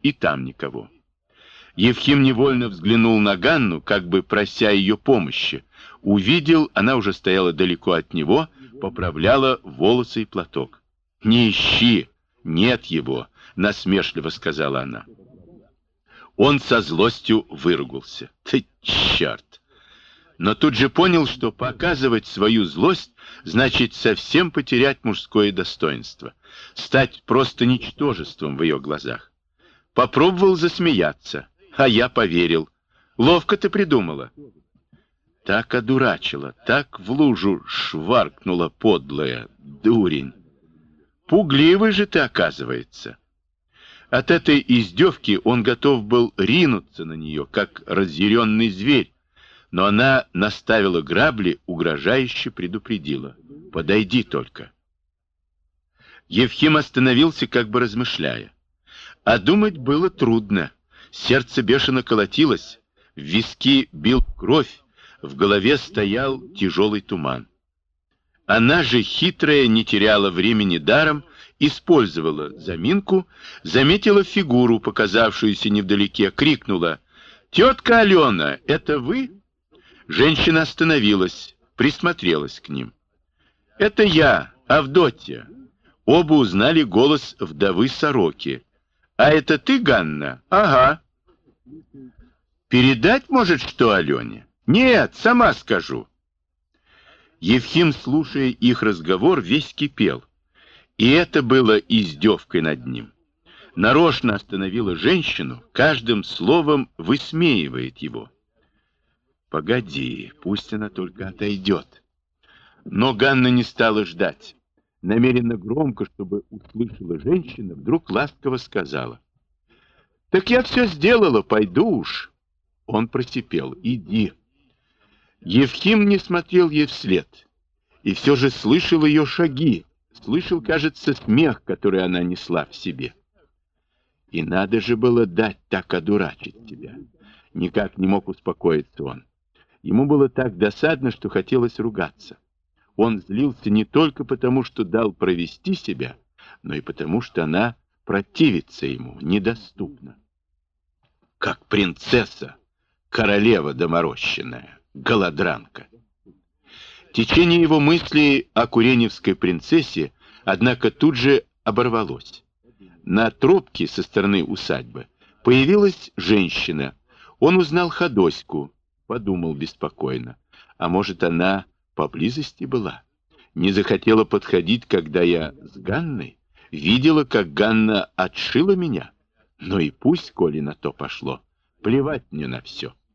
и там никого. Евхим невольно взглянул на Ганну, как бы прося ее помощи. Увидел, она уже стояла далеко от него, поправляла волосы и платок. «Не ищи! Нет его!» — насмешливо сказала она. Он со злостью выругался. «Ты черт!» Но тут же понял, что показывать свою злость значит совсем потерять мужское достоинство, стать просто ничтожеством в ее глазах. Попробовал засмеяться, а я поверил. Ловко ты придумала. Так одурачила, так в лужу шваркнула подлая, дурень. Пугливый же ты, оказывается. От этой издевки он готов был ринуться на нее, как разъяренный зверь, но она наставила грабли, угрожающе предупредила. «Подойди только». Евхим остановился, как бы размышляя. А думать было трудно. Сердце бешено колотилось, в виски бил кровь, в голове стоял тяжелый туман. Она же, хитрая, не теряла времени даром, использовала заминку, заметила фигуру, показавшуюся невдалеке, крикнула: «Тетка Алена, это вы?» Женщина остановилась, присмотрелась к ним. «Это я, Авдотья». Оба узнали голос вдовы Сороки. «А это ты, Ганна?» «Ага». «Передать, может, что Алене?» «Нет, сама скажу». Евхим, слушая их разговор, весь кипел. И это было издевкой над ним. Нарочно остановила женщину, каждым словом высмеивает его. «Погоди, пусть она только отойдет». Но Ганна не стала ждать. Намеренно громко, чтобы услышала женщина, вдруг ласково сказала: «Так я все сделала, пойду уж». Он просипел: «Иди». Евхим не смотрел ей вслед, и все же слышал ее шаги, слышал, кажется, смех, который она несла в себе. И надо же было дать так одурачить тебя. Никак не мог успокоиться он. Ему было так досадно, что хотелось ругаться. Он злился не только потому, что дал провести себя, но и потому, что она противится ему, недоступна. Как принцесса, королева доморощенная, голодранка. Течение его мыслей о куреневской принцессе, однако, тут же оборвалось. На тропке со стороны усадьбы появилась женщина. Он узнал Ходоську, подумал беспокойно. А может, она поблизости была? Не захотела подходить, когда я с Ганной? Видела, как Ганна отшила меня? Ну и пусть, коли на то пошло. Плевать мне на все.